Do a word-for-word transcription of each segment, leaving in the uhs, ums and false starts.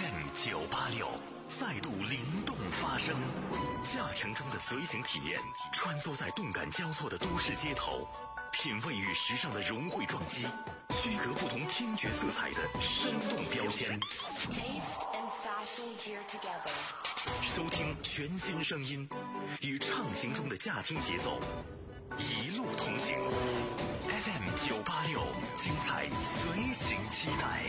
F M 九八六再度灵动发声，驾乘中的随行体验，穿梭在动感交错的都市街头，品味与时尚的融汇撞击，区隔不同听觉色彩的生动标签。收听全新声音，与畅行中的驾听节奏，一路同行。F M 九八六，精彩随行期待。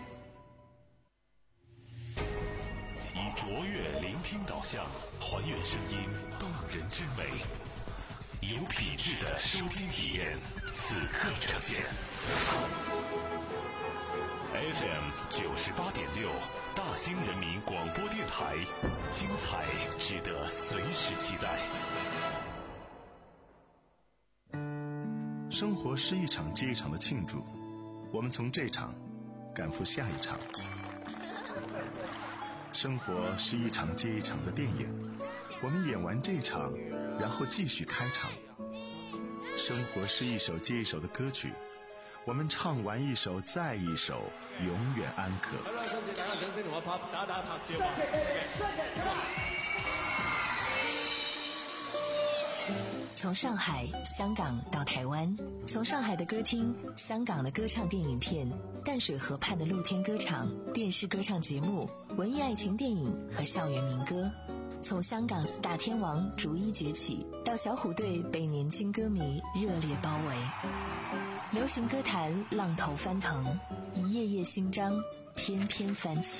以卓越聆听导向，还原声音动人之美，有品质的收听体验，此刻呈现。F M 九十八点六，大兴人民广播电台，精彩值得随时期待。 生活是一场接一场的庆祝，我们从这场赶赴下一场。生活是一场接一场的电影，我们演完这场，然后继续开场。生活是一首接一首的歌曲，我们唱完一首再一首，永远安可。 从上海、香港到台湾，从上海的歌厅、香港的歌唱电影片、淡水河畔的露天歌场、电视歌唱节目、文艺爱情电影和校园民歌，从香港四大天王逐一崛起，到小虎队被年轻歌迷热烈包围，流行歌坛浪头翻腾，一页页新章翩翩翻起。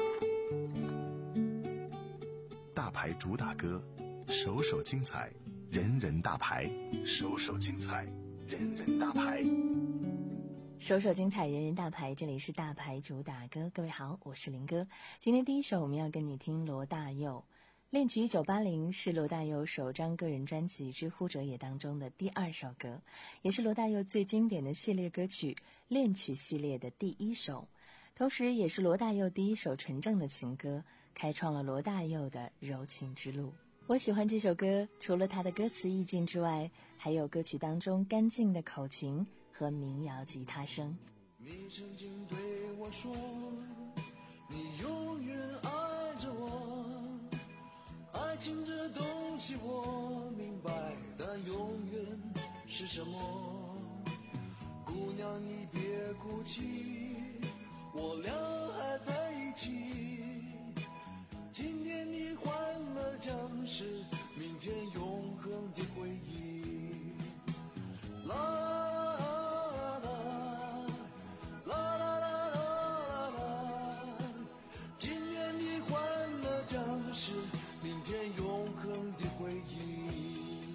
大牌主打歌，首首精彩，人人大牌，首首精彩，人人大牌， 首首精彩，人人大牌。这里是大牌主打歌，各位好，我是林哥。今天第一首我们要跟你听罗大佑。恋曲一九八零是罗大佑首张个人专辑《之乎者也》当中的第二首歌，也是罗大佑最经典的系列歌曲恋曲系列的第一首，同时也是罗大佑第一首纯正的情歌，开创了罗大佑的柔情之路。我喜欢这首歌，除了它的歌词意境之外，还有歌曲当中干净的口琴和民谣吉他声。 你曾经对我说，你永远爱着我，爱情这东西我明白，但永远是什么？姑娘你别哭泣，我俩还在一起，今天你欢乐将是明天永恒的回忆。啦啦啦啦啦啦啦啦，今天的欢乐将是明天永恒的回忆。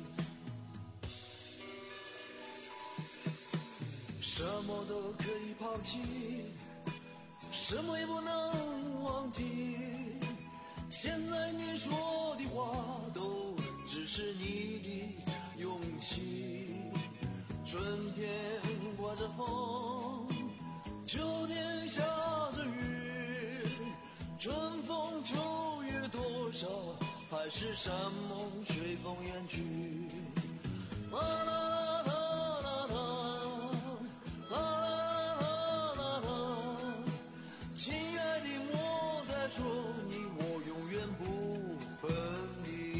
什么都可以抛弃，什么也不能忘记，现在你说的话都只是你的勇气。春天刮着风，秋天下着雨，春风秋月多少，还是山盟随风远去。啦啦啦啦啦啦啦啦啦，亲爱的莫再说你我永远不分离。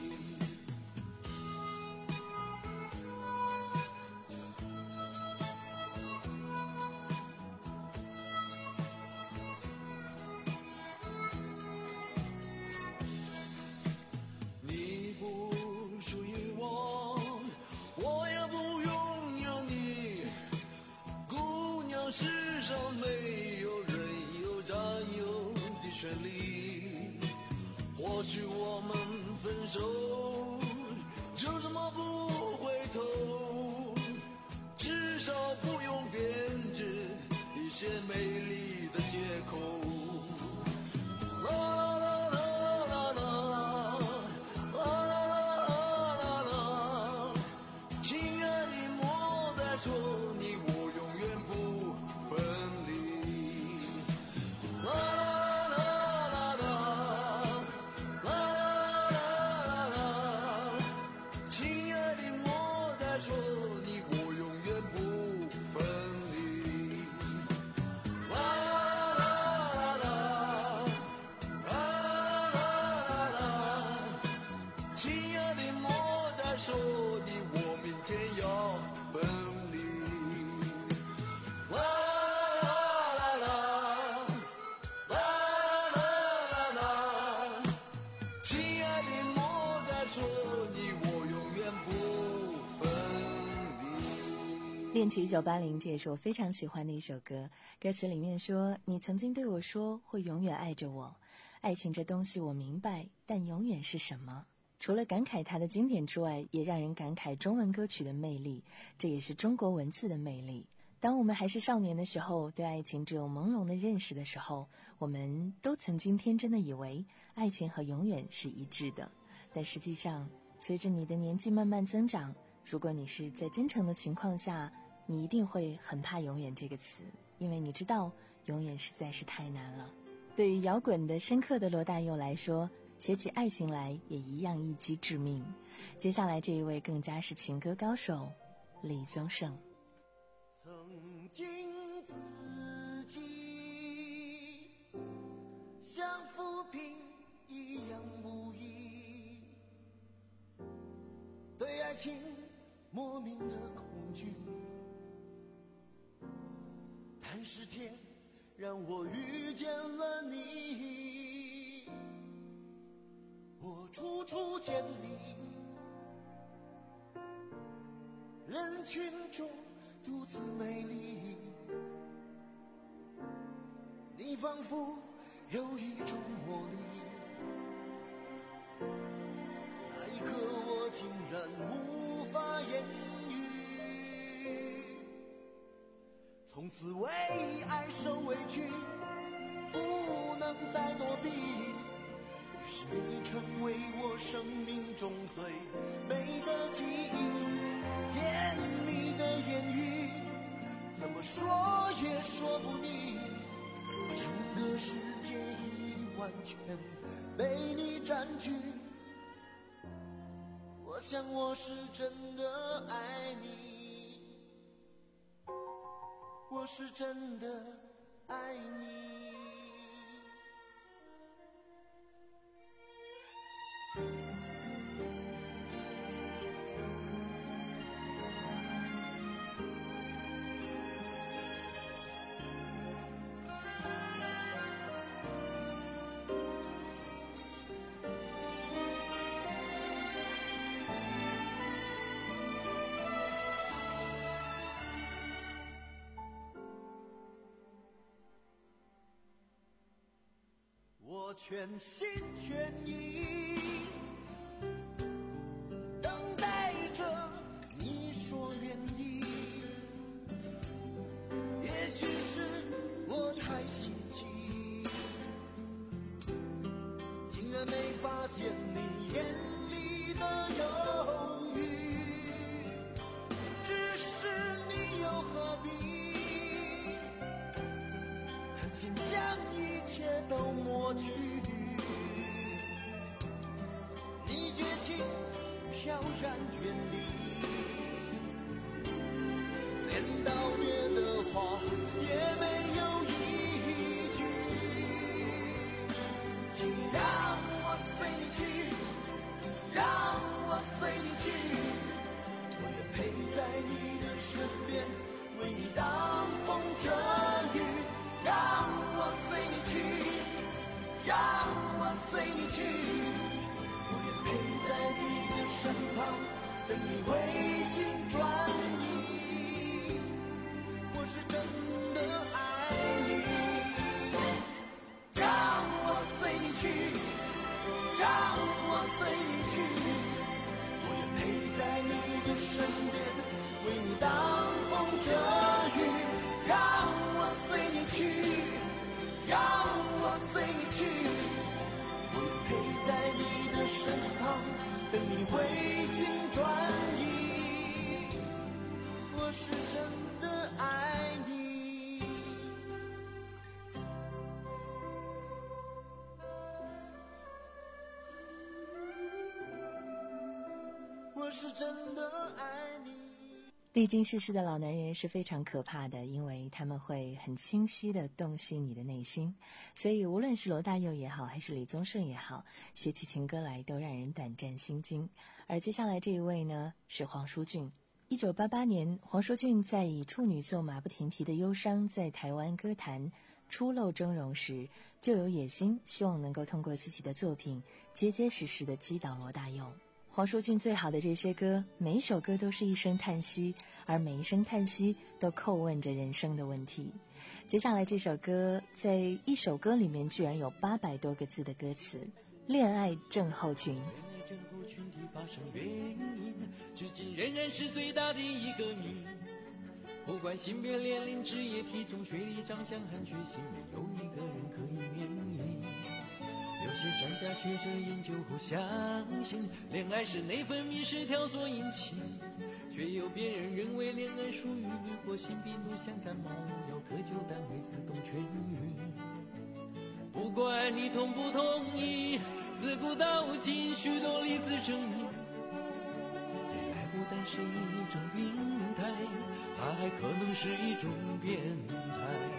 你不属于我，我也不拥有你。姑娘，世上没有人有占有的权利。或许我们分手，就这么不回头，至少不用编织一些美丽的借口。啦啦啦啦啦啦啦啦啦，亲爱的莫再说你我永远不分离。啦啦啦啦啦啦啦啦，亲爱的莫再说你我永远不分离。啦啦啦啦恋曲一九八零，这也是我非常喜欢的一首歌。歌词里面说，你曾经对我说会永远爱着我，爱情这东西我明白，但永远是什么？除了感慨它的经典之外，也让人感慨中文歌曲的魅力，这也是中国文字的魅力。当我们还是少年的时候，对爱情只有朦胧的认识的时候，我们都曾经天真的以为爱情和永远是一致的。但实际上，随着你的年纪慢慢增长，如果你是在真诚的情况下，你一定会很怕永远这个词，因为你知道永远实在是太难了。对于摇滚的深刻的罗大佑来说，写起爱情来也一样一击致命。接下来这一位更加是情歌高手李宗盛。 曾经自己像浮萍一样无依，对爱情莫名的恐惧，但是天让我遇见了你，我处处见你，人群中独自美丽，你仿佛有一种魔力，那一刻我竟然无法言语，从此为爱受委屈，不能再躲避，于是你成为我生命中最美的记忆，甜蜜的言语怎么说也说不腻，整个世界已完全被你占据，我想我是真的爱你，我是真的爱你。我全心全意等待着你说愿意，也许是我太心急，竟然没发现你眼里的犹豫，只是你又何必狠心将一切都抹去，你绝情飘然远离，连道别的话也没有一句，请让我随你去，让我随你去，我愿陪在你的身边，为你挡风遮雨，让我随你去，让我随你去，我愿陪在你的身旁，等你回心转意，我是真的爱你，让我随你去，让我随你去，我愿陪在你的身边，为你挡风遮雨，让我随你去，让我随你去，我愿陪在你的身旁，等你回心转意，我是真的爱你，我是真的爱你。 历经世事的老男人是非常可怕的，因为他们会很清晰地洞悉你的内心，所以无论是罗大佑也好，还是李宗盛也好，写起情歌来都让人胆战心惊。而接下来这一位呢，是黄舒骏。一九八八年，黄舒骏在以处女作《马不停蹄的忧伤》在台湾歌坛初露峥嵘时，就有野心，希望能够通过自己的作品结结实实地击倒罗大佑。黄舒骏最好的这些歌，每一首歌都是一声叹息， 而每一声叹息都叩问着人生的问题。接下来这首歌，在一首歌里面居然有八百多个字的歌词，恋爱症候群。 恋爱症候群的发生原因，至今仍然是最大的一个谜。不管性别、年龄、职业、体重、学历、长相和血型，没有一个人可以免疫。有些专家学者研究后相信，恋爱是内分泌失调所引起，却有别人认为恋爱属于女或性病毒，像感冒药科就单位自动痊愈。不管你同不同意，自古到今许多例子证明，恋爱不但是一种病态，它还可能是一种变态。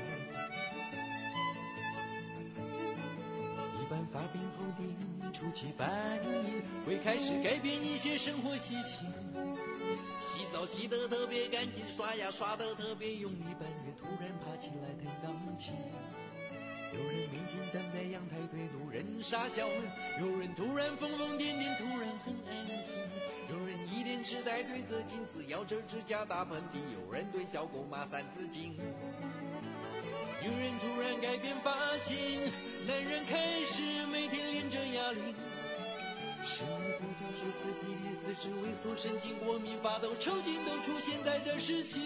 一般发病后的初期反应会开始改变一些生活习性，洗澡洗得特别干净，刷牙刷得特别用力，半夜突然爬起来弹钢琴。有人每天站在阳台对路人傻笑，有人突然疯疯癫癫，突然很安静，有人一脸痴呆对着镜子咬着指甲打喷嚏，有人对小狗骂三字经。女人突然改变发型，男人开始每天练着哑铃，生理不就歇斯底里、四肢萎缩、神经过敏、发抖、抽筋都出现在这时期。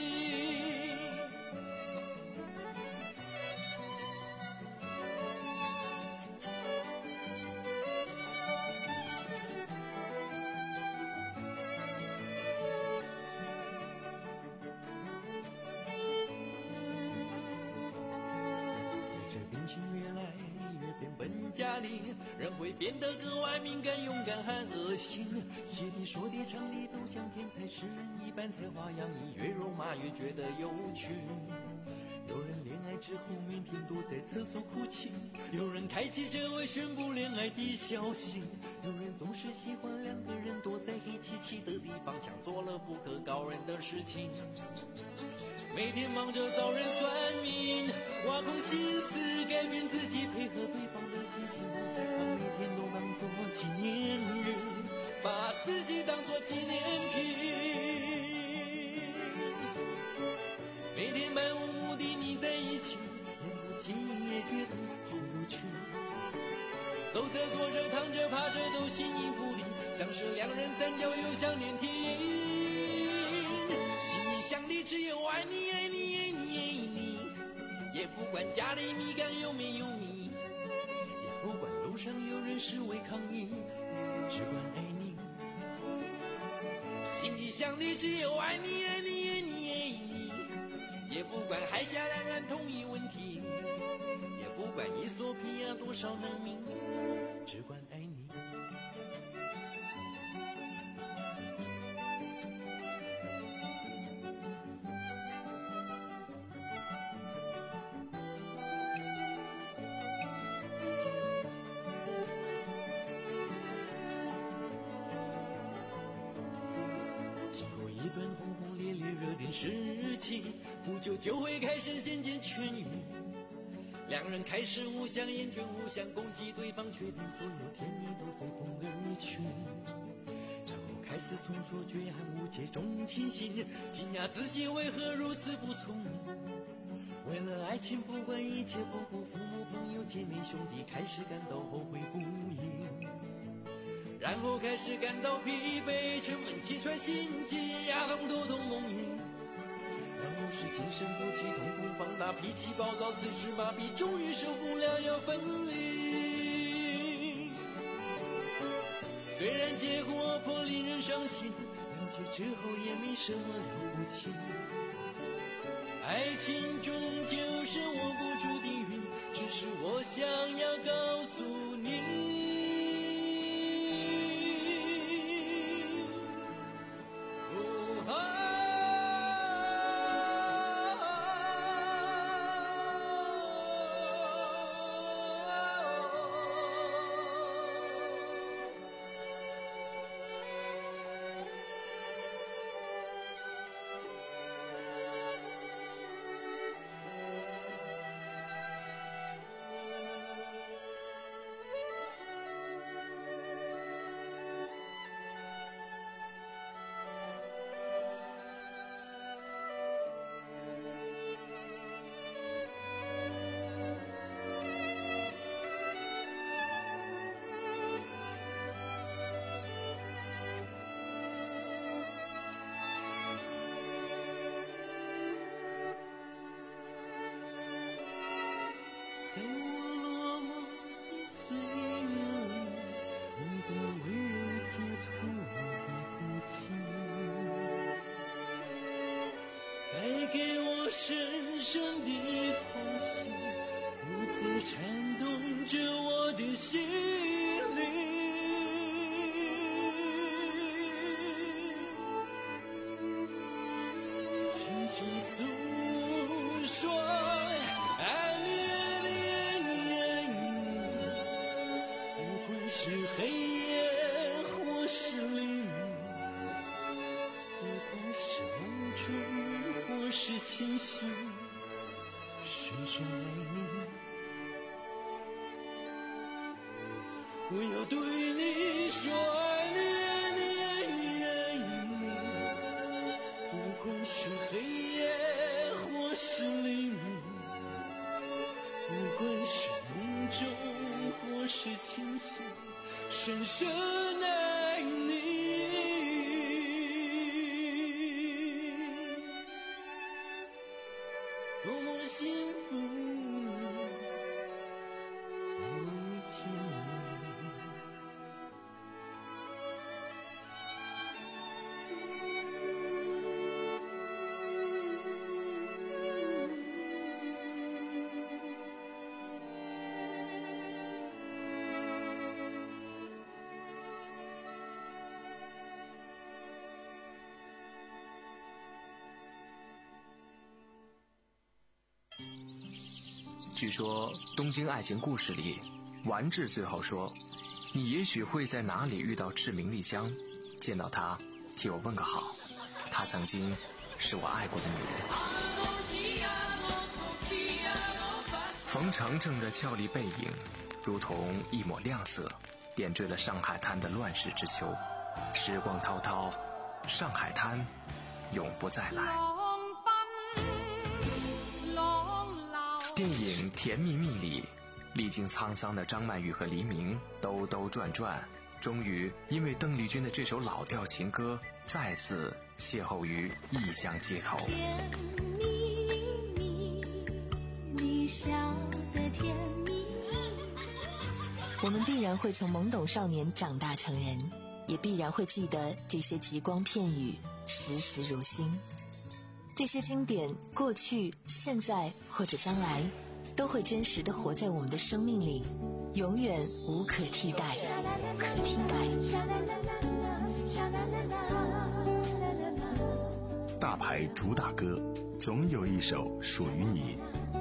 家里人会变得格外敏感、勇敢和恶心，写的说的唱的都像天才诗人一般，才华洋溢，越肉麻越觉得有趣。有人恋爱之后每天躲在厕所哭泣，有人开启这位宣布恋爱的消息，有人总是喜欢两个人躲在黑漆漆的地方，像做了不可告人的事情。每天忙着找人算命，挖空心思改变自己，配合对方的习性，把每天都当作纪念日，把自己当作纪念品。每天漫无目的腻在一起，言不尽也觉得好有趣。走着坐着躺着趴着都形影不离，像是两人三角又像连体婴。心里想的只有爱你爱你爱你爱你，也不管家里米缸有没有米，也不管路上有人示威抗议，只管爱你。心里想的只有爱你爱你爱你爱你，也不管海峡两岸统一问题，也不管伊索比亚多少难民，只管爱你。一段轰轰烈烈热恋时期，不久就会开始渐渐痊愈，两人开始互相厌倦，互相攻击对方，确定所有甜蜜都随风而去，然后开始从错觉和误解中清醒，惊讶自己为何如此不聪明，为了爱情不管一切，不顾父母朋友姐妹兄弟，开始感到后悔不已，然后开始感到疲惫，沉闷气喘心悸，牙痛头痛梦呓，然后是精神不济，瞳孔放大，脾气暴躁，四肢麻痹，终于受不了要分离。虽然结果颇令人伤心，了解之后也没什么了不起，爱情终究是握不住的云，只是我想要告诉你， 在我落寞的岁月里，你的温柔解脱我的孤寂，带给我深深的狂喜，如此颤动着我的心灵。轻轻诉说爱你爱你爱你，不管是黑夜或是黎明，不管是梦中或是清醒，深深爱你。我要对你说爱你爱你爱你爱你，不管是黑夜或是黎明，不管是梦中或是清醒，深深爱你。多么幸福，多么甜蜜。 据说《东京爱情故事》里，丸治最后说：“你也许会在哪里遇到志明丽香，见到她，替我问个好。她曾经是我爱过的女人。”冯程程的俏丽背影，如同一抹亮色，点缀了上海滩的乱世之秋。时光滔滔，上海滩永不再来。电影《甜蜜蜜》里，历经沧桑的张曼玉和黎明兜兜转转，终于因为邓丽君的这首老调情歌，再次邂逅于异乡街头。 甜蜜蜜，你笑得甜蜜。 我们必然会从懵懂少年长大成人，也必然会记得这些极光片语，时时如新。这些经典，过去、现在或者将来，都会真实地活在我们的生命里，永远无可替代。 大牌主打歌，总有一首属于你。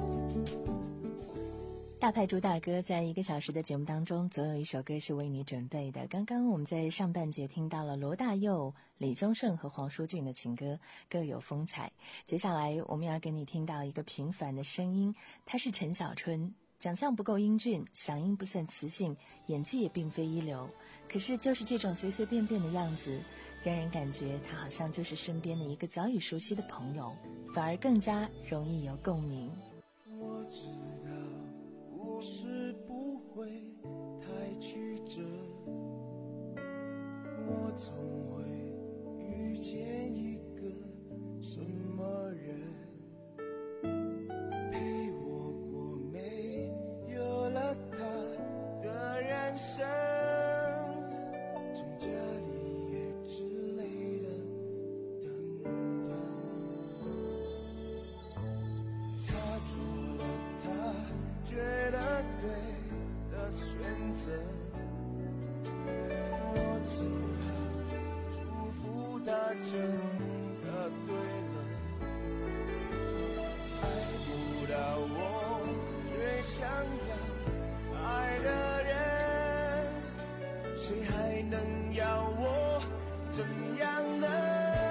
大牌主打歌，在一个小时的节目当中，总有一首歌是为你准备的。刚刚我们在上半节听到了罗大佑、李宗盛和黄舒骏的情歌，各有风采。接下来我们要给你听到一个平凡的声音，她是陈小春，长相不够英俊，嗓音不算磁性，演技也并非一流，可是就是这种随随便便的样子，让人感觉她好像就是身边的一个早已熟悉的朋友，反而更加容易有共鸣。 我知道故事不会太曲折，我总会遇见一个什么人，陪我过没有了他的人生，从家里也之类的等等，他做了他觉得对的选择，我只好祝福他真的对了，爱不到我最想要爱的人，谁还能要我怎样呢？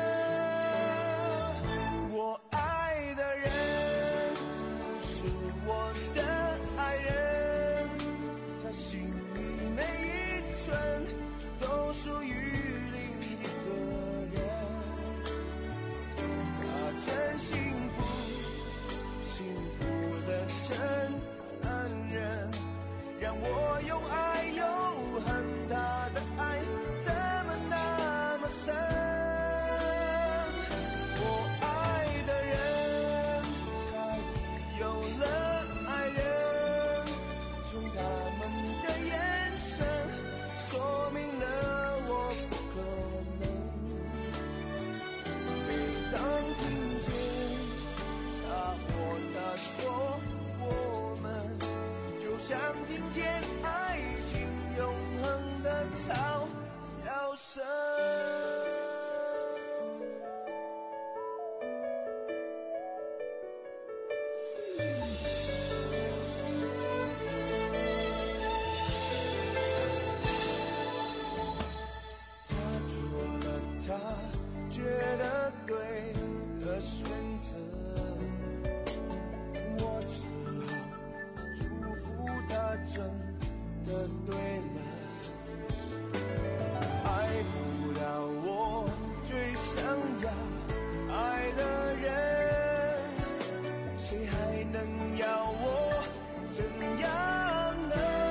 我爱的人不是我的爱人，他心里每一寸都属于另一个人，他真幸福，幸福的真残忍，让我又爱又恨，他的爱怎么那么深？我爱的人，他已有了爱人， 听见爱情永恒的嘲笑声。觉得对的选择，我只好祝福他真的对了。爱不到我最想要爱的人，谁还能要我怎样呢？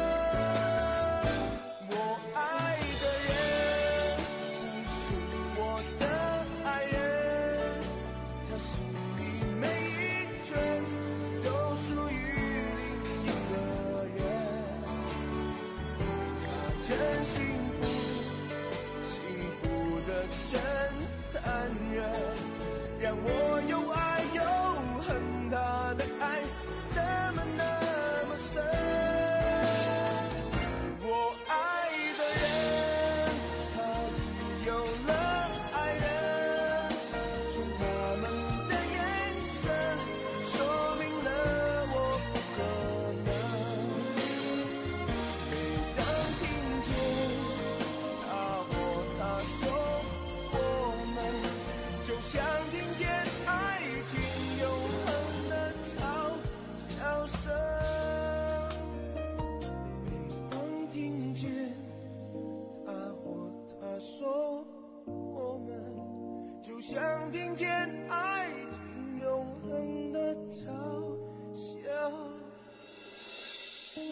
我爱的人不是我的爱人，他心里每一寸都属于另一个人。他真幸福，幸福的真残忍，让我又爱又恨他的爱怎么那么深。我爱的人，他已有了爱人，从他们的眼神说明了我不可能。每当听见他或她说我们，就像听见爱情永恒的嘲笑声。每当听见他或她说我们，就像听见爱情永恒的嘲笑声。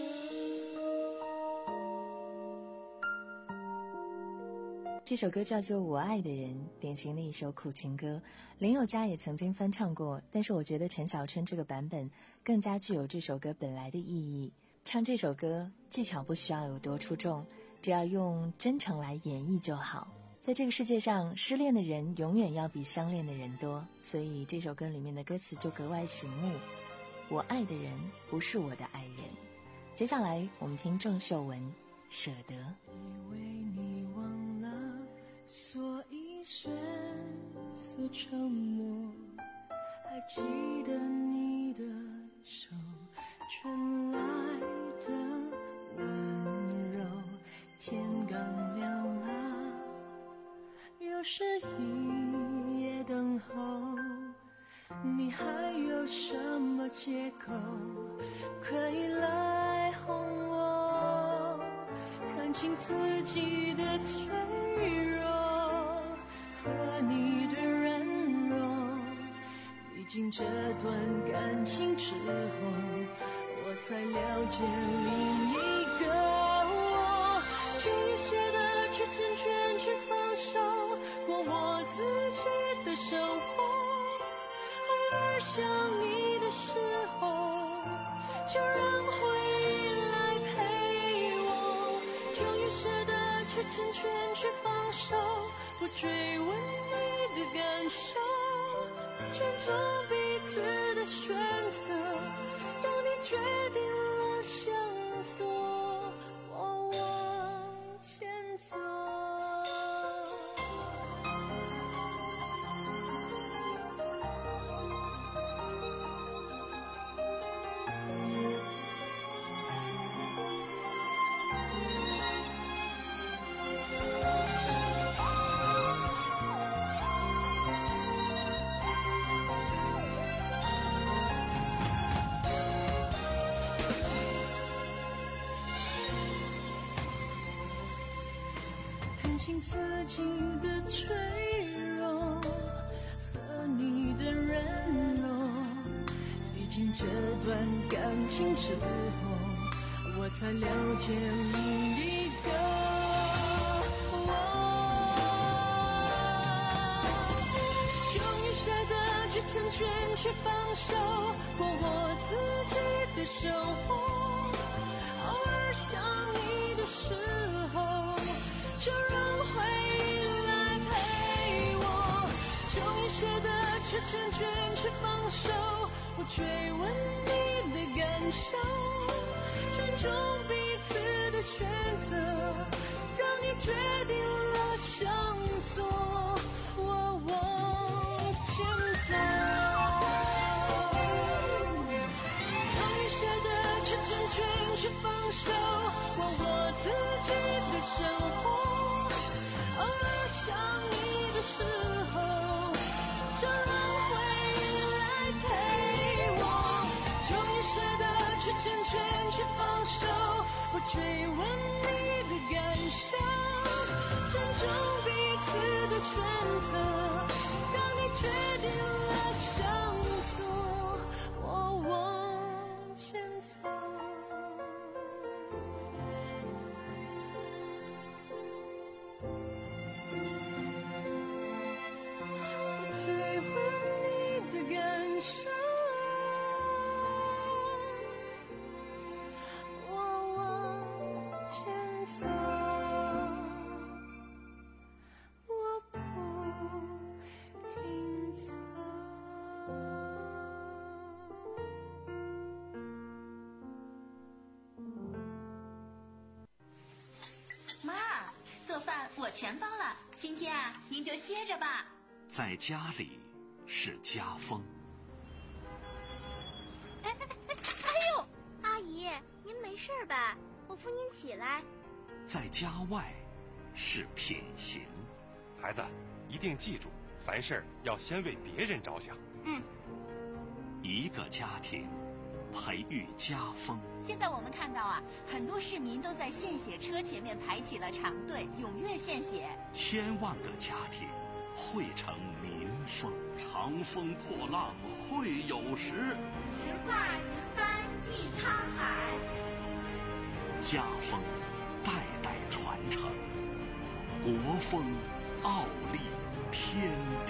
这首歌叫做《我爱的人》，典型的一首苦情歌。林宥嘉也曾经翻唱过，但是我觉得陈小春这个版本更加具有这首歌本来的意义。唱这首歌技巧不需要有多出众，只要用真诚来演绎就好。在这个世界上，失恋的人永远要比相恋的人多，所以这首歌里面的歌词就格外醒目。我爱的人不是我的爱人。接下来我们听郑秀文《舍得》。 以为你忘了，所以选择沉默，还记得你的手传来的温柔。天刚亮了，又是一夜等候，你还有什么借口可以来哄我？看清自己的脆弱和你的软弱，历经这段感情之后，我才了解另一个我。终于舍得去成全，去放手，过我自己的生活。偶尔想你的时候，就让回忆来陪我。终于舍得去成全，去放手，不追问你的感受，尊重彼此的选择。当你决定了向左，我往前走。看清自己的脆弱和你的软弱，历经这段感情之后，我才了解另一个我。终于舍得去成全，去放手，过我自己的生活。偶尔想你的时候，就让回忆来陪我。终于舍得去成全，去放手，不追问你的感受，尊重选择，让你决定了向左，我往前走。终于舍得去成全，去放手，过我自己的生活。偶尔想你的时候，就让回忆来陪我。终于舍得去成全，去放手，我追问你的感受，尊重彼此的选择，让你决定了向左，我往前走。我追问你的感受，我往前走，我不停走。 妈，做饭我全包了，今天啊，您就歇着吧。 在家里是家风， 哎哎哎哎呦，阿姨，您没事吧？我扶您起来。 在家外是品行。 孩子，一定记住，凡事要先为别人着想。 嗯。 一个家庭培育家风。 现在我们看到啊，很多市民都在献血车前面排起了长队，踊跃献血。 千万个家庭汇成民风。长风破浪会有时， 直挂云帆济沧海。 家风代代传承，国风傲立天地。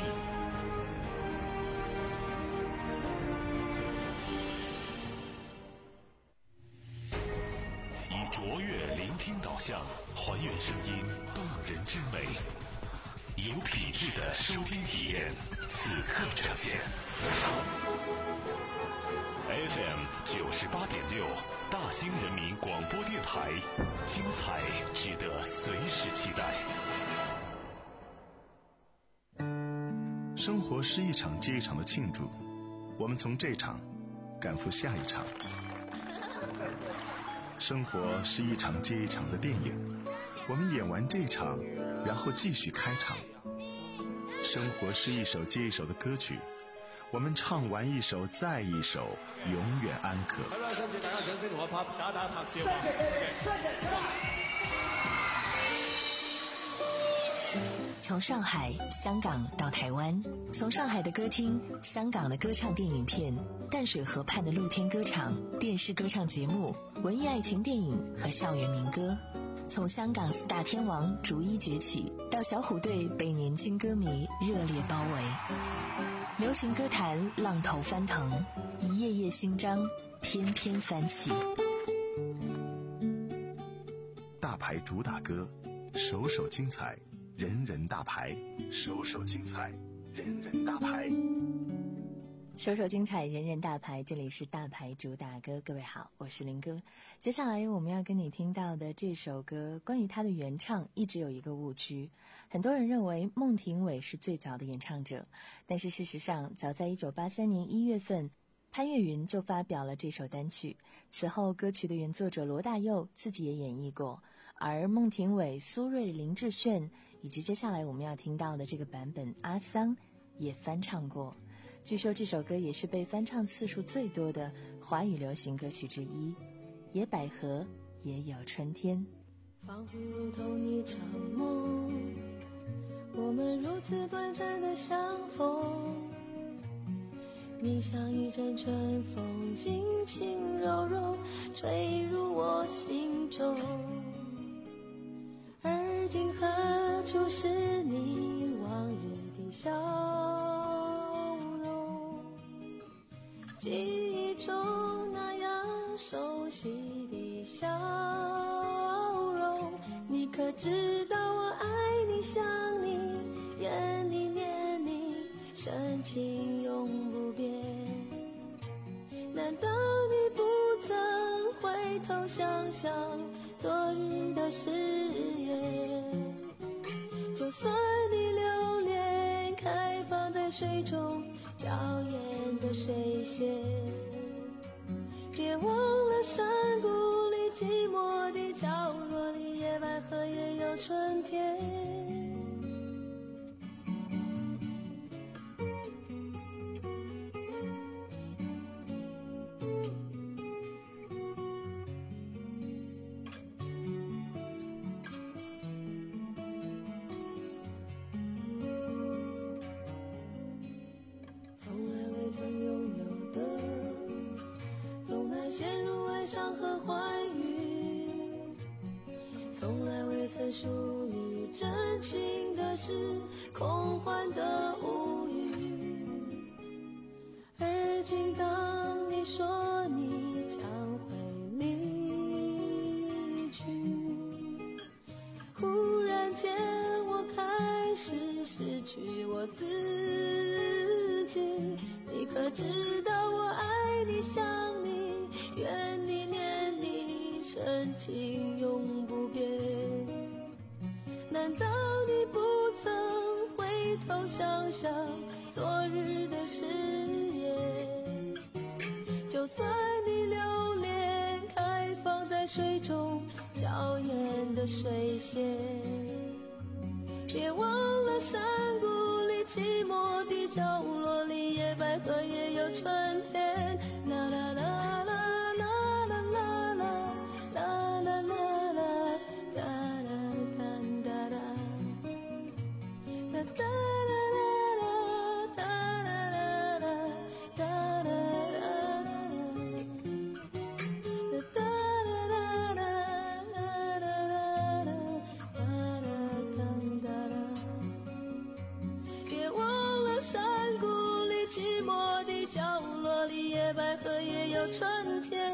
以卓越聆听导向，还原声音动人之美，有品质的收听体验，此刻呈现。F M 九十八点六，大兴人民广播电台，精彩值得随时期待。 生活是一场接一场的庆祝，我们从这场赶赴下一场。生活是一场接一场的电影，我们演完这场，然后继续开场。生活是一首接一首的歌曲，我们唱完一首再一首，永远安可。 从上海、香港到台湾，从上海的歌厅、香港的歌唱电影片、淡水河畔的露天歌场、电视歌唱节目、文艺爱情电影和校园民歌，从香港四大天王逐一崛起，到小虎队被年轻歌迷热烈包围，流行歌坛浪头翻腾，一页页新章翩翩翻起。 大牌主打歌，首首精彩，人人大牌，首首精彩，人人大牌。 首首精彩，人人大牌，这里是大牌主打歌。各位好，我是林哥。接下来我们要跟你听到的这首歌，关于它的原唱一直有一个误区，很多人认为孟庭苇是最早的演唱者，但是事实上早在一九八三年一月份，潘越云就发表了这首单曲，此后歌曲的原作者罗大佑自己也演绎过，而孟庭苇、苏芮、林志炫以及接下来我们要听到的这个版本阿桑也翻唱过。据说这首歌也是被翻唱次数最多的华语流行歌曲之一，野百合也有春天。 仿佛如同一场梦，我们如此短暂的相逢，你像一阵春风，轻轻柔柔吹入我心中，而今何处是你往日的笑容，记忆中那样熟悉的笑容，你可知道我爱你想你怨你念你，深情永不变，难道你不曾回头想想昨日的誓言。就算你留恋开放在水中娇艳的水仙，别忘了山谷里寂寞的角落里，野百合也有春天。陷入哀伤和欢愉，从来未曾属于真情的事，空幻的无语。而今当你说你将会离去，忽然间我开始失去我自己。你可知道我爱你想你，愿你念你，深情永不变。难道你不曾回头想想昨日的誓言？就算你留恋开放在水中娇艳的水仙，别忘了山谷里寂寞的角落里，野百合也有春天。啦啦啦啦百合也有春天。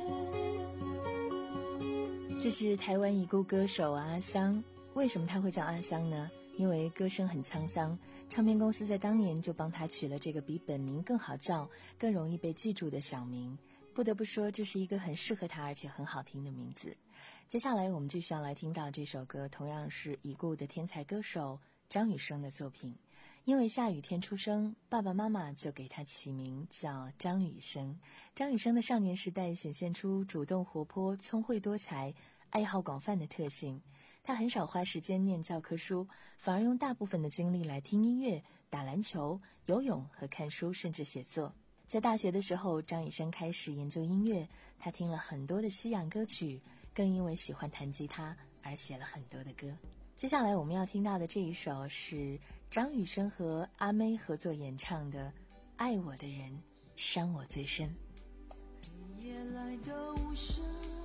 这是台湾已故歌手阿桑。为什么他会叫阿桑呢？因为歌声很沧桑，唱片公司在当年就帮他取了这个比本名更好叫、更容易被记住的小名。不得不说，这是一个很适合他而且很好听的名字。接下来我们就需要来听到这首歌，同样是已故的天才歌手张雨生的作品。因为下雨天出生，爸爸妈妈就给他起名叫张雨生。张雨生的少年时代显现出主动活泼、聪慧多才、爱好广泛的特性。他很少花时间念教科书，反而用大部分的精力来听音乐、打篮球、游泳和看书，甚至写作。在大学的时候，张雨生开始研究音乐，他听了很多的西洋歌曲，更因为喜欢弹吉他而写了很多的歌。接下来我们要听到的这一首是张雨生和阿妹合作演唱的《爱我的人伤我最深》。 黑夜来的无声，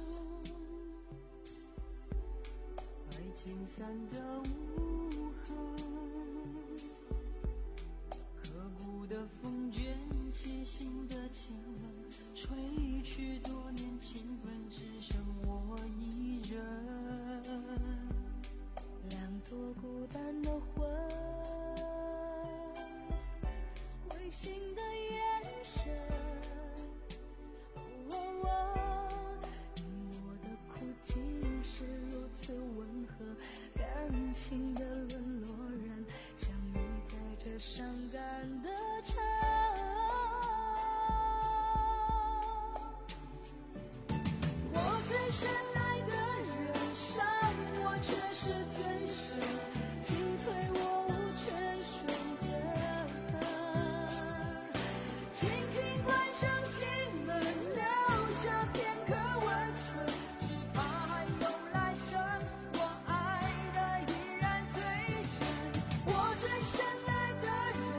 爱情散的无痕，刻骨的风卷起心的情冷，吹去多年情分，只剩我一人。两朵孤单的魂，灰心的眼神，哦哦，你我的苦竟是如此温和，感情的沦落人，相遇在这伤感的城。我最深爱的人伤我却是最深，进退我无权选择，轻轻关上心门，留下片刻温存，只怕还有来生，我爱的依然最真。我最深爱的人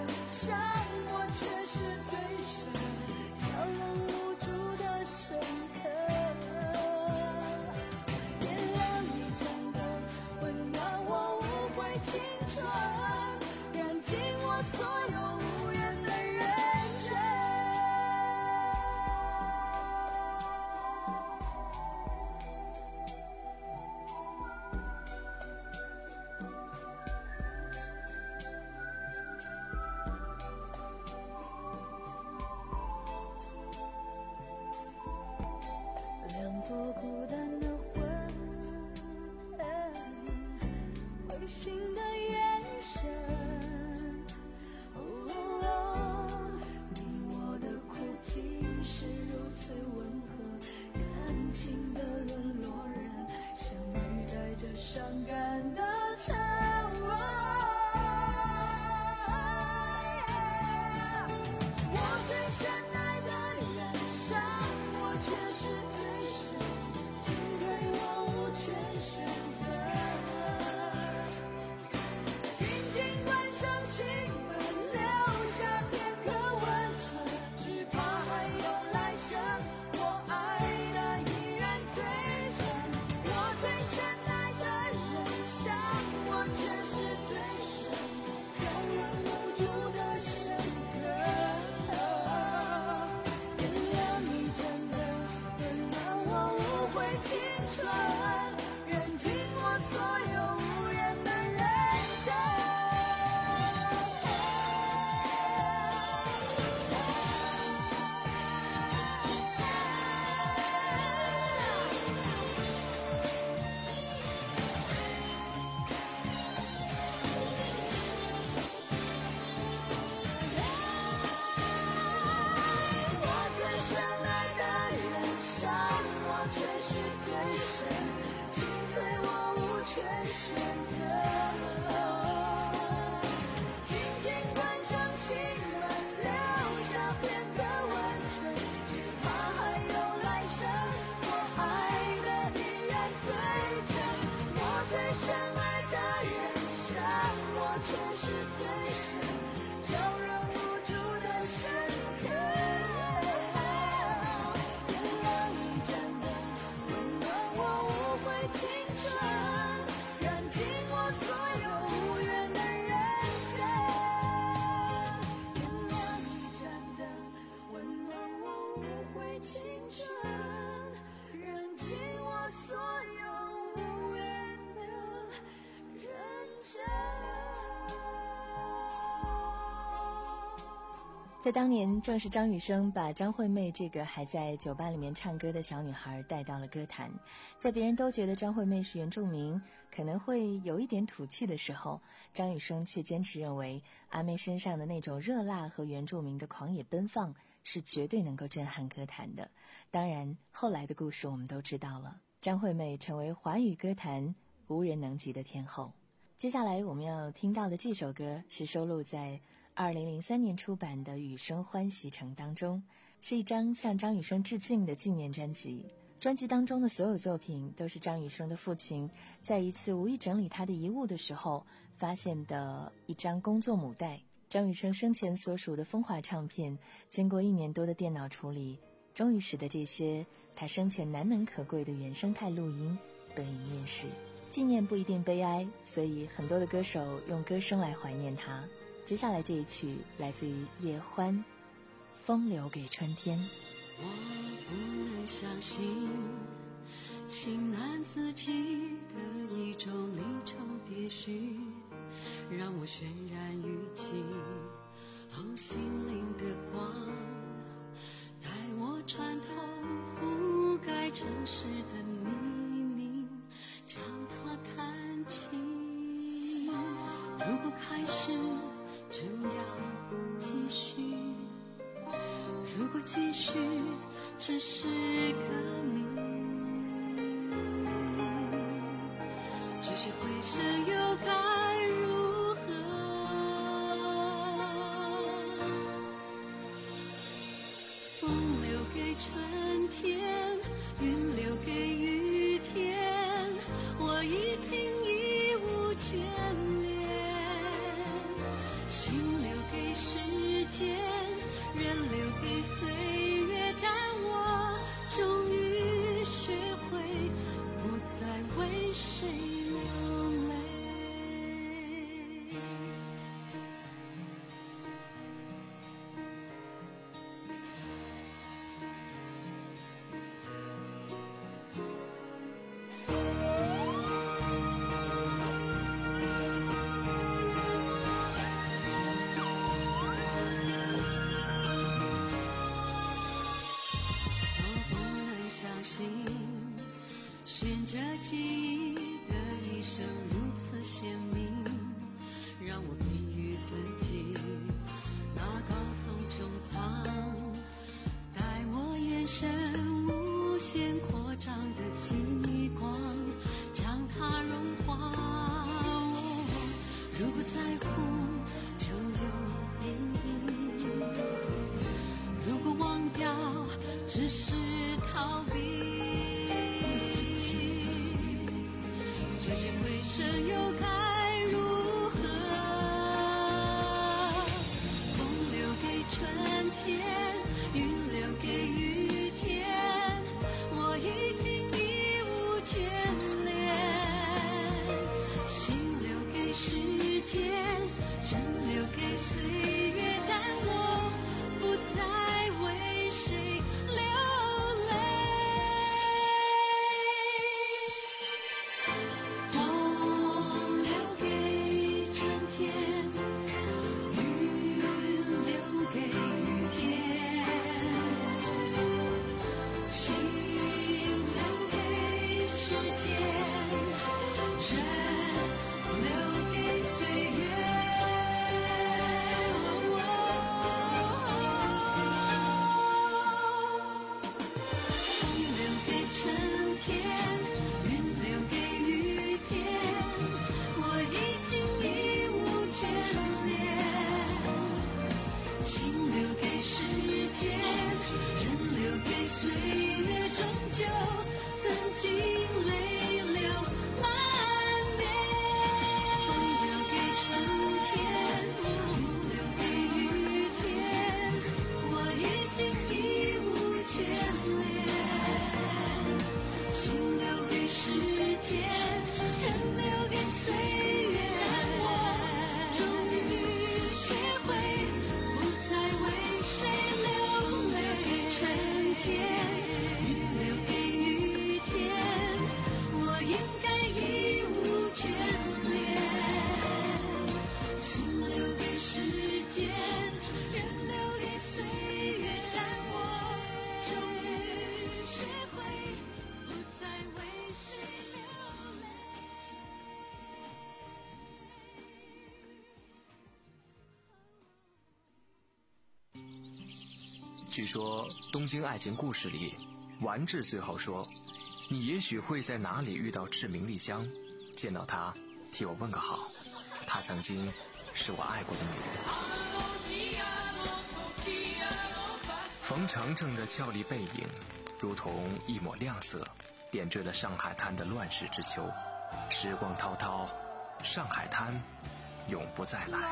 春，燃尽我所有无缘的人生。 在当年，正是张雨生把张惠妹这个还在酒吧里面唱歌的小女孩带到了歌坛。在别人都觉得张惠妹是原住民，可能会有一点土气的时候，张雨生却坚持认为阿妹身上的那种热辣和原住民的狂野奔放是绝对能够震撼歌坛的。当然，后来的故事我们都知道了，张惠妹成为华语歌坛无人能及的天后。接下来我们要听到的这首歌是收录在二零零三年出版的《雨生欢喜城》当中，是一张向张雨生致敬的纪念专辑。专辑当中的所有作品都是张雨生的父亲在一次无意整理他的遗物的时候发现的一张工作母带。张雨生生前所属的风华唱片经过一年多的电脑处理，终于使得这些他生前难能可贵的原生态录音得以面世。纪念不一定悲哀，所以很多的歌手用歌声来怀念他。接下来这一曲来自于叶欢，《风留给春天》。 我不能相信情难自己的一种离愁别绪，让我渲染语气后心灵的光，带我穿透覆盖城市的泥泞，将它看清。如果开始就要继续，如果继续只是个谜，这些回声又该如何？风留给春天，云留给雨天，我已经义无眷恋，心留给时间，人留给岁月，但我终于学会不再为谁流泪。循着记忆的一生如此鲜明，让我给予自己那高耸穹苍，待我眼神无限扩张的极光，将它融化。哦，如果在乎就有意义，如果忘掉只是逃避，这些回声又该如何？风留给春天，云留给雨天，我已经义无眷恋，心留给时间，人留给岁月，但我不再为谁流泪。 据说《东京爱情故事》里，丸治最后说：“你也许会在哪里遇到志明丽香，见到她，替我问个好。她曾经是我爱过的女人。”冯程程的俏丽背影，如同一抹亮色，点缀了上海滩的乱世之秋。时光滔滔，上海滩永不再来。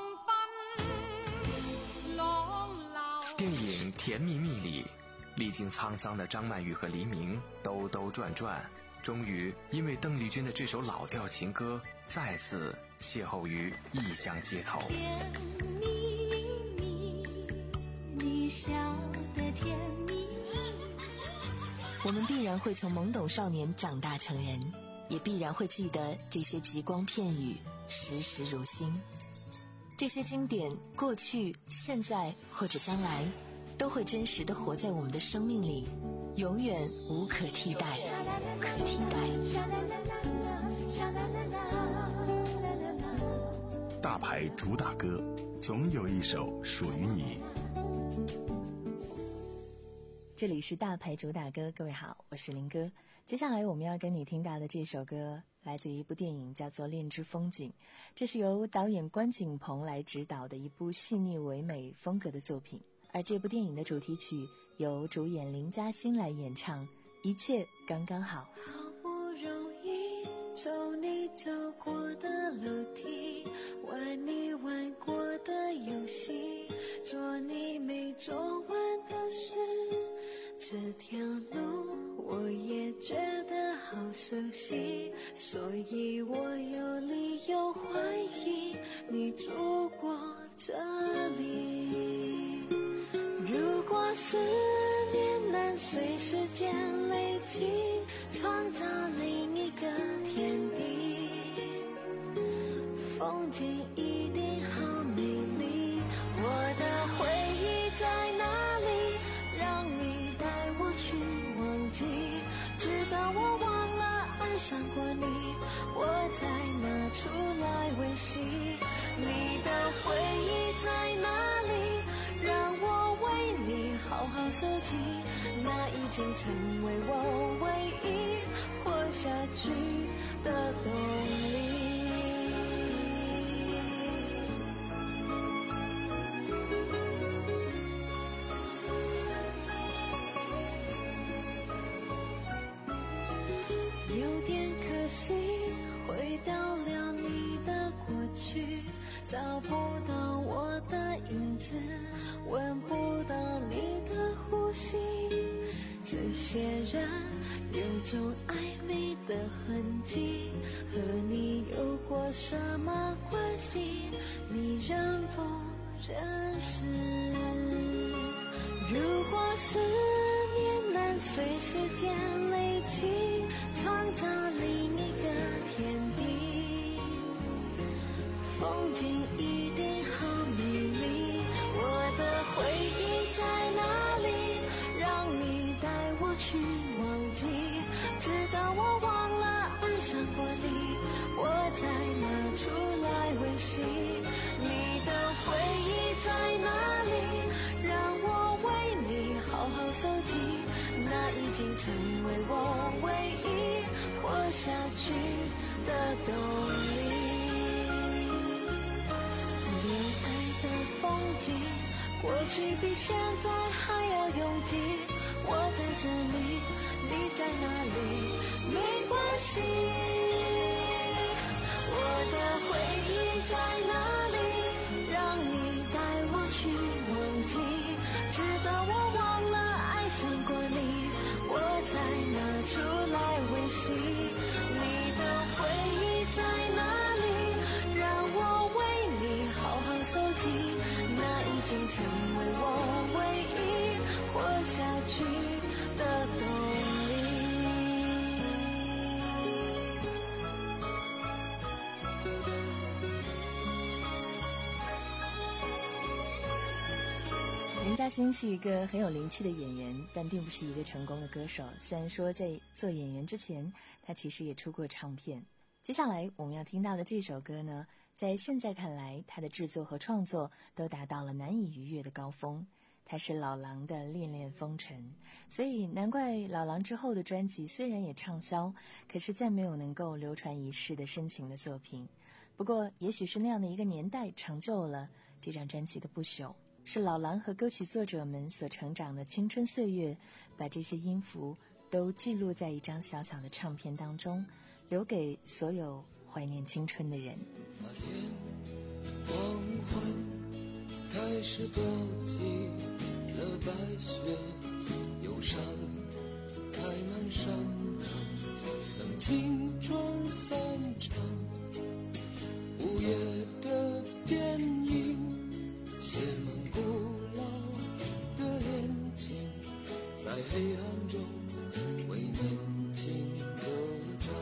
电影《甜蜜蜜》里，历经沧桑的张曼玉和黎明兜兜转转，终于因为邓丽君的这首老调情歌，再次邂逅于异乡街头。 甜蜜蜜，你笑得甜蜜。 我们必然会从懵懂少年长大成人，也必然会记得这些极光片语，时时如新。这些经典，过去、现在或者将来，都会真实地活在我们的生命里，永远无可替代。 大牌主打歌，总有一首属于你。 这里是大牌主打歌，各位好，我是林哥。接下来我们要跟你听到的这首歌来自于一部电影，叫做《恋之风景》，这是由导演关锦鹏来执导的一部细腻唯美风格的作品。而这部电影的主题曲由主演林嘉欣来演唱，一切刚刚好。 好不容易走你走过的楼梯，玩你玩过的游戏，做你没做完的事，这条路我也觉得好熟悉，所以我有理由怀疑你住过这里。如果思念能随时间累积，创造另一个天地，风景一定好美丽。我的回忆在哪里？让你带我去忘记，直到我忘了爱上过你，我才拿出来维系。你的回忆在哪里？让我为你好好收集，那已经成为我唯一活下去的动力。有点可惜，回到了你的过去，找不到我的影子，闻不到你的呼吸，这些人有种暧昧的痕迹，和你有过什么关系？你认不认识？如果思念能随时间累积，创造另一个天地，风景一定好美丽。我的回忆在哪里？让你带我去忘记，直到我忘了爱上过你，我才拿出来维系。你的回忆在哪里？让我为你好好收集，那已经成为我唯一活下去的动力。过去比现在还要拥挤，我在这里，你在哪里？没关系。我的回忆在哪里？让你带我去忘记，直到我忘了爱上过你，我才拿出来维系。你的回忆在哪里？让我为你好好收集，那已经成为我唯一活下去的动力。 林嘉欣是一个很有灵气的演员，但并不是一个成功的歌手。虽然说在做演员之前，他其实也出过唱片。接下来我们要听到的这首歌呢，在现在看来，他的制作和创作都达到了难以逾越的高峰。 他是老狼的恋恋风尘，所以难怪老狼之后的专辑虽然也畅销，可是再没有能够流传一世的深情的作品。不过也许是那样的一个年代成就了这张专辑的不朽，是老狼和歌曲作者们所成长的青春岁月，把这些音符都记录在一张小小的唱片当中，留给所有怀念青春的人。 那天黄昏开始飘起了白雪，忧伤开满山岗，等青春散场。午夜的电影写满古老的恋情，在黑暗中为年轻歌唱。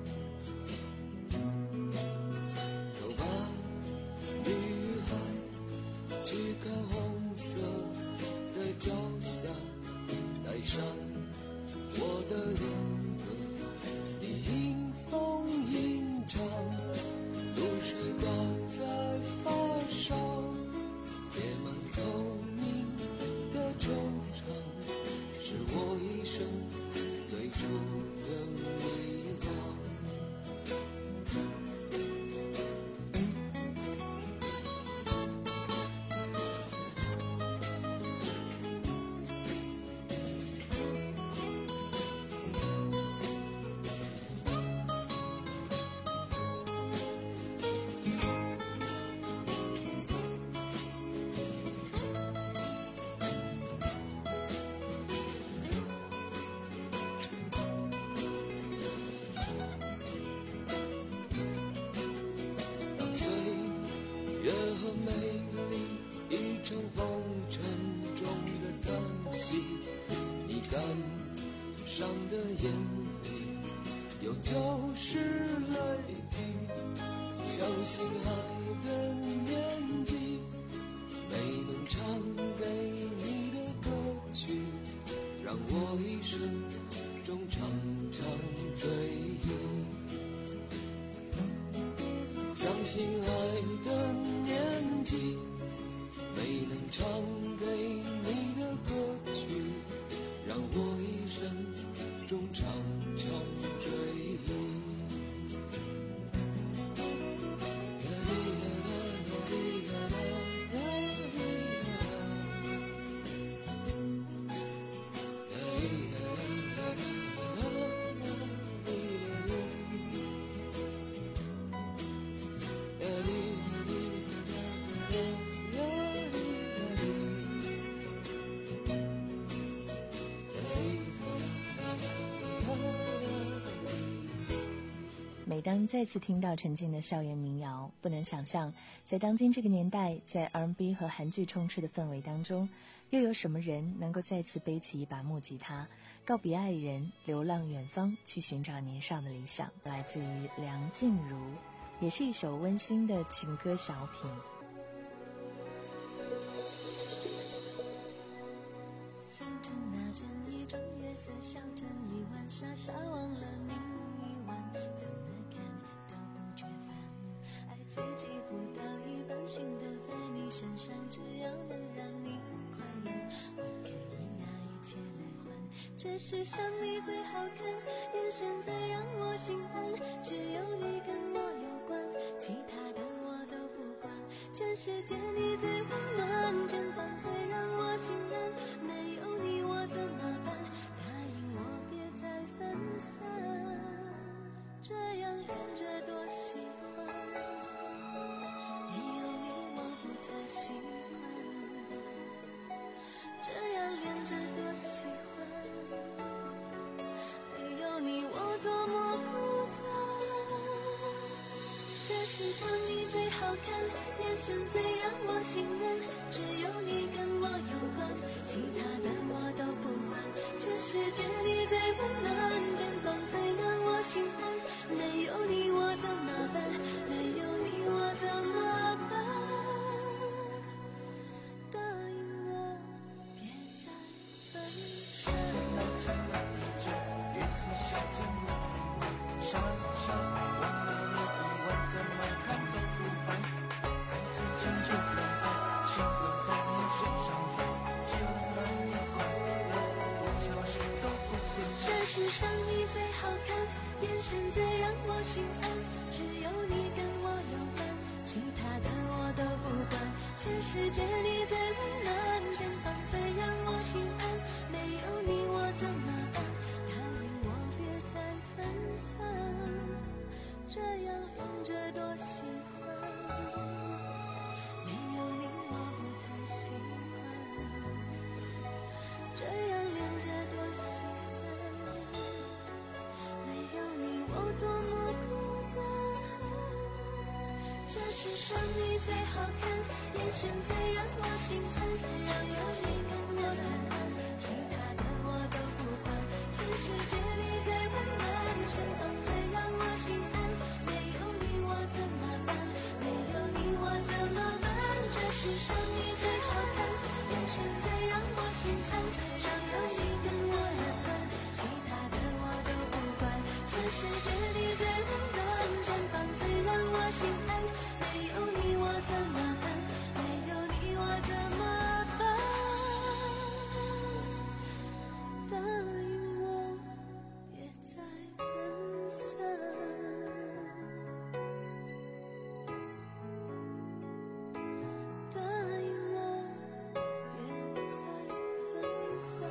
走吧，女孩，去看红色的朝霞，带上我的恋歌，你迎风吟唱，露水挂在发梢，结满透明的惆怅，是我一生最初的迷惘。越和美丽一场风尘中的叹息，你感伤的眼里有就是泪滴，相信爱的年纪，没能唱给你的歌曲，让我一生中常常追忆。相信爱的年纪，没能唱给你的歌曲，让我一生中常常追忆。 每当再次听到陈静的校园民谣，不能想象在当今这个年代，在 R and B 和韩剧充斥的氛围当中，又有什么人能够再次背起一把木吉他，告别爱人，流浪远方，去寻找年少的理想。来自于梁静茹，也是一首温馨的情歌小品。 清晨那阵一种月色，小镇一晚傻傻忘了你一晚，怎么看都不觉烦，爱自己不到一半，心都在你身上，只要能让你快乐，我可以拿一切来换。这世上你最好看，眼神最让我心安，只有你跟我有关，其他的我都不管。全世界你最温暖，肩膀最让我心安，没有你我怎么办？答应我别再分散，这样恋着多喜欢，没有你我不太习惯，这样恋着多喜欢，没有你我多么孤单。这世上你最好看，眼神最让我心安，只有你跟我有关，其他的我都不管。全世界你最温暖，肩膀最让我心安，没有你我怎么办？没有你我怎么办？答应我别再分散。到天亮一觉，月色下见了一晚，傻傻忘了你一晚，怎么看都不烦。爱自己就明白，心都在你身上转，只眼神最让我心安，只有你跟我有关，其他的我都不管。全世界你最温暖，肩膀最让我心安，没有你我怎么办？答应我别再分散，这样连着多喜欢。没有你我不太习惯，这样连着多喜欢。没有你我多么孤单，这世上你最好看，眼神最让我心酸，最让有你跟我有关，其他的我都不管。全世界你最温暖，身旁最让我心安，没有你我怎么办？没有你我怎么办？这世上你最好看，眼神最让我心酸，最让有你跟我有关，其他的我都不管。全世界你最温暖，身旁最让我心安，没有你我怎么办？没有你我怎么办？答应我别再分散，答应我别再分散，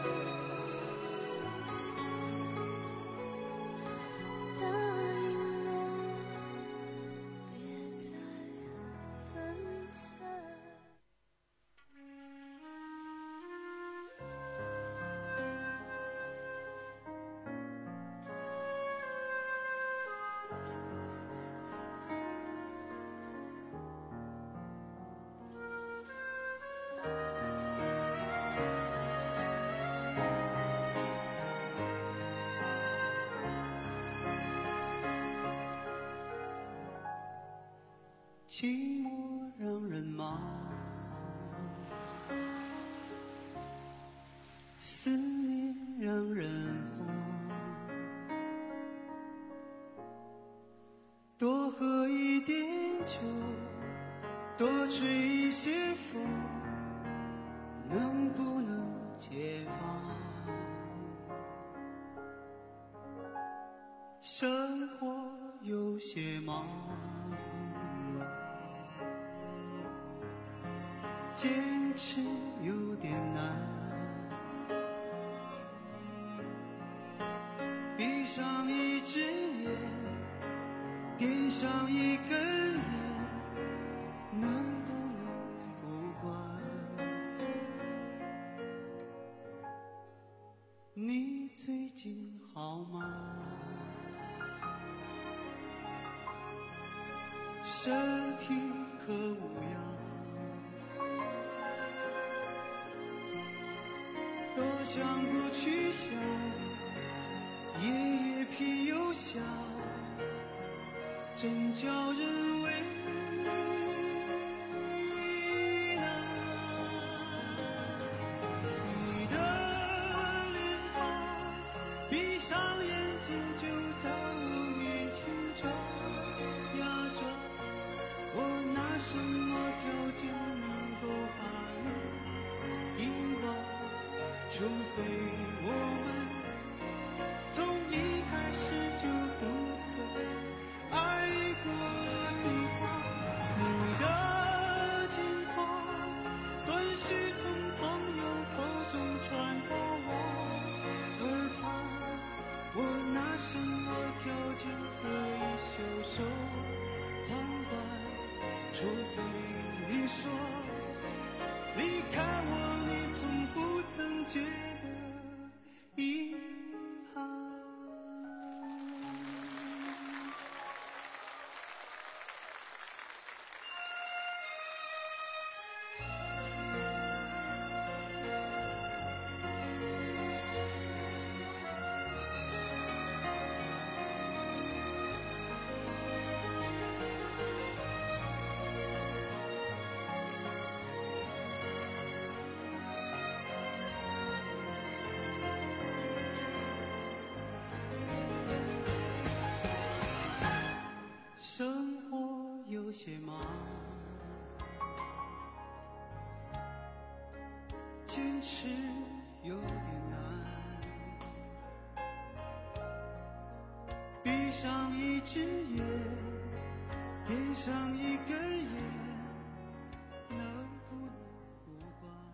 答应我别再分散。 寂寞让人忙，思念让人慌，多喝一点酒，多吹一些风，能不能解放？生活有些忙，坚持有点难，闭上一只眼，点上一根烟，能不能不管？你最近好吗？身体可无恙？多想不去想，夜夜偏又想，真叫人为难。你的脸庞，闭上眼睛就在我面前转呀转，我拿什么条件能够把你遗忘？除非我们从一开始就不曾爱过对方。你的近况断续从朋友口中传到我耳旁，我拿什么条件可以袖手旁观？除非你说离开我，你从不曾觉得遗憾。生活有些忙，坚持有点难， 闭上一只眼，点上一根烟，能不能不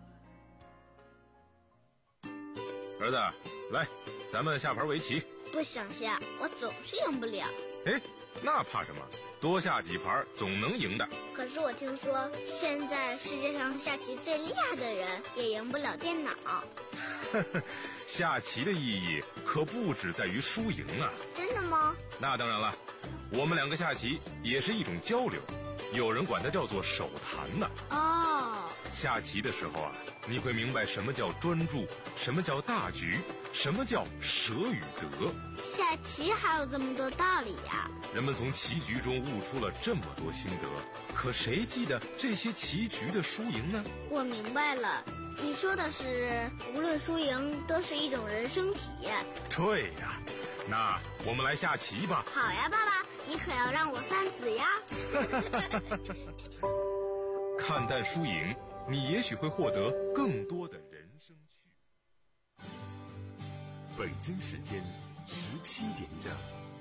管？ 儿子，来，咱们下盘围棋。 不想下，我总是赢不了。 哎，那怕什么？多下几盘总能赢的。 可是我听说，现在世界上下棋最厉害的人也赢不了电脑。 下棋的意义可不只在于输赢啊！ 真的吗？ 那当然了，我们两个下棋也是一种交流，有人管它叫做手谈呢。 哦， 下棋的时候啊，你会明白什么叫专注，什么叫大局，什么叫舍与得。 下棋还有这么多道理呀！ 人们从棋局中悟出了这么多心得，可谁记得这些棋局的输赢呢？ 我明白了，你说的是无论输赢都是一种人生体验。 对呀，那我们来下棋吧。 好呀，爸爸，你可要让我三子呀。 看淡输赢，你也许会获得更多的人生趣。 北京时间十七点整。